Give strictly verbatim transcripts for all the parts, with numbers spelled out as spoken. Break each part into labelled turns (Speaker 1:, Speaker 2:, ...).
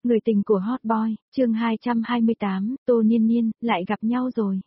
Speaker 1: Người tình của Hot Boy, chương hai trăm hai mươi tám, Tô Niên Niên, lại gặp nhau rồi.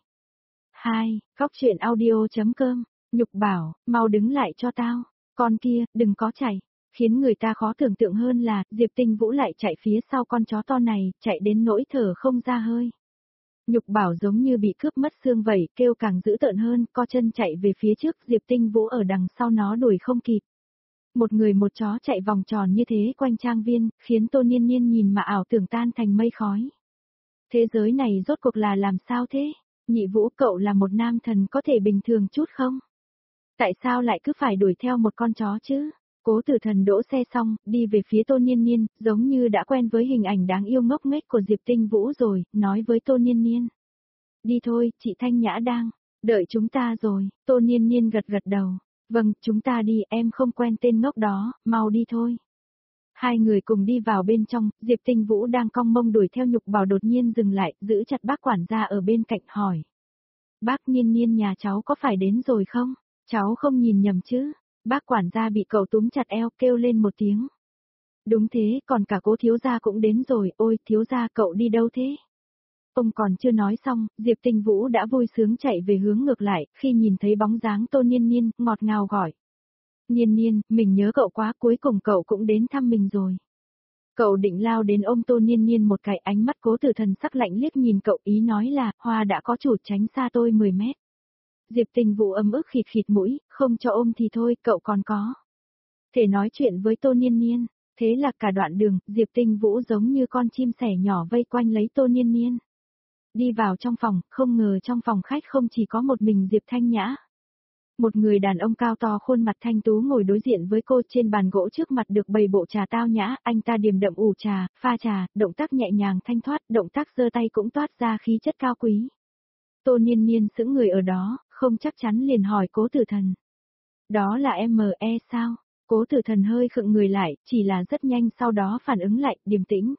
Speaker 1: hai, Góc truyện audio.com, Nhục Bảo, mau đứng lại cho tao, con kia, đừng có chạy. Khiến người ta khó tưởng tượng hơn là, Diệp Tinh Vũ lại chạy phía sau con chó to này, chạy đến nỗi thở không ra hơi. Nhục Bảo giống như bị cướp mất xương vậy, kêu càng dữ tợn hơn, co chân chạy về phía trước, Diệp Tinh Vũ ở đằng sau nó đuổi không kịp. Một người một chó chạy vòng tròn như thế quanh trang viên, khiến Tô Niên Niên nhìn mà ảo tưởng tan thành mây khói. Thế giới này rốt cuộc là làm sao thế? Nhị Vũ, cậu là một nam thần có thể bình thường chút không? Tại sao lại cứ phải đuổi theo một con chó chứ? Cố Tử Thần đỗ xe xong, đi về phía Tô Niên Niên, giống như đã quen với hình ảnh đáng yêu ngốc nghếch của Diệp Tinh Vũ rồi, nói với Tô Niên Niên. Đi thôi, chị Thanh Nhã đang đợi chúng ta rồi. Tô Niên Niên gật gật đầu. Vâng, chúng ta đi, em không quen tên ngốc đó, mau đi thôi. Hai người cùng đi vào bên trong, Diệp Tinh Vũ đang cong mông đuổi theo Nhục Bảo đột nhiên dừng lại, giữ chặt bác quản gia ở bên cạnh hỏi. Bác Niên Niên nhà cháu có phải đến rồi không? Cháu không nhìn nhầm chứ? Bác quản gia bị cậu túm chặt eo kêu lên một tiếng. Đúng thế, còn cả Cố thiếu gia cũng đến rồi, ôi thiếu gia cậu đi đâu thế? Ông còn chưa nói xong, Diệp Tinh Vũ đã vui sướng chạy về hướng ngược lại, khi nhìn thấy bóng dáng Tô Niên Niên, ngọt ngào gọi. Niên Niên, mình nhớ cậu quá, cuối cùng cậu cũng đến thăm mình rồi. Cậu định lao đến ôm Tô Niên Niên một cái, ánh mắt Cố Tử Thần sắc lạnh liếc nhìn cậu, ý nói là, hoa đã có chủ, tránh xa tôi mười mét. Diệp Tinh Vũ ấm ức khịt khịt mũi, không cho ôm thì thôi, cậu còn có thể nói chuyện với Tô Niên Niên. Thế là cả đoạn đường, Diệp Tinh Vũ giống như con chim sẻ nhỏ vây quanh lấy Tô Niên Niên. Đi vào trong phòng, không ngờ trong phòng khách không chỉ có một mình Diệp Thanh Nhã. Một người đàn ông cao to khuôn mặt thanh tú ngồi đối diện với cô, trên bàn gỗ trước mặt được bày bộ trà tao nhã, anh ta điềm đậm ủ trà, pha trà, động tác nhẹ nhàng thanh thoát, động tác giơ tay cũng toát ra khí chất cao quý. Tô Niên Niên sững người ở đó, không chắc chắn liền hỏi Cố Tử Thần. Đó là em e sao? Cố Tử Thần hơi khựng người lại, chỉ là rất nhanh sau đó phản ứng lại, điềm tĩnh.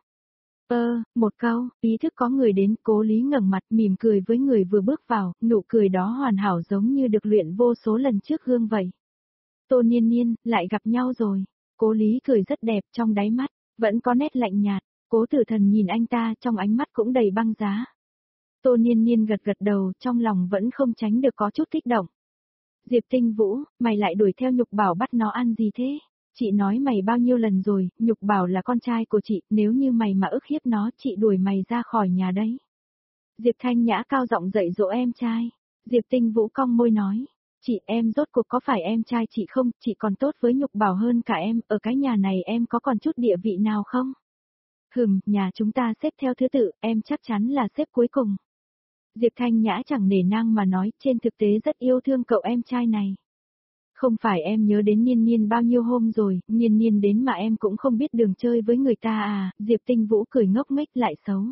Speaker 1: Ơ, một câu, ý thức có người đến, Cố Lý ngẩng mặt mỉm cười với người vừa bước vào, nụ cười đó hoàn hảo giống như được luyện vô số lần trước gương vậy. Tô Niên Niên, lại gặp nhau rồi. Cố Lý cười rất đẹp, trong đáy mắt vẫn có nét lạnh nhạt. Cố Tử Thần nhìn anh ta, trong ánh mắt cũng đầy băng giá. Tô Niên Niên gật gật đầu, trong lòng vẫn không tránh được có chút kích động. Diệp Tinh Vũ, mày lại đuổi theo Nhục Bảo bắt nó ăn gì thế? Chị nói mày bao nhiêu lần rồi, Nhục Bảo là con trai của chị, nếu như mày mà ức hiếp nó, chị đuổi mày ra khỏi nhà đấy. Diệp Thanh Nhã cao giọng dạy dỗ em trai. Diệp Tinh Vũ cong môi nói, chị em rốt cuộc có phải em trai chị không, chị còn tốt với Nhục Bảo hơn cả em, ở cái nhà này em có còn chút địa vị nào không? Hừm, nhà chúng ta xếp theo thứ tự, em chắc chắn là xếp cuối cùng. Diệp Thanh Nhã chẳng nể nang mà nói, trên thực tế rất yêu thương cậu em trai này. Không phải em nhớ đến Niên Niên bao nhiêu hôm rồi, Niên Niên đến mà em cũng không biết đường chơi với người ta à, Diệp Tinh Vũ cười ngốc nghếch lại xấu.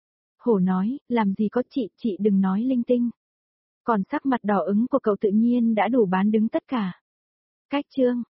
Speaker 1: Hổ nói, làm gì có chị, chị đừng nói linh tinh. Còn sắc mặt đỏ ứng của cậu tự nhiên đã đủ bán đứng tất cả. Cách chương.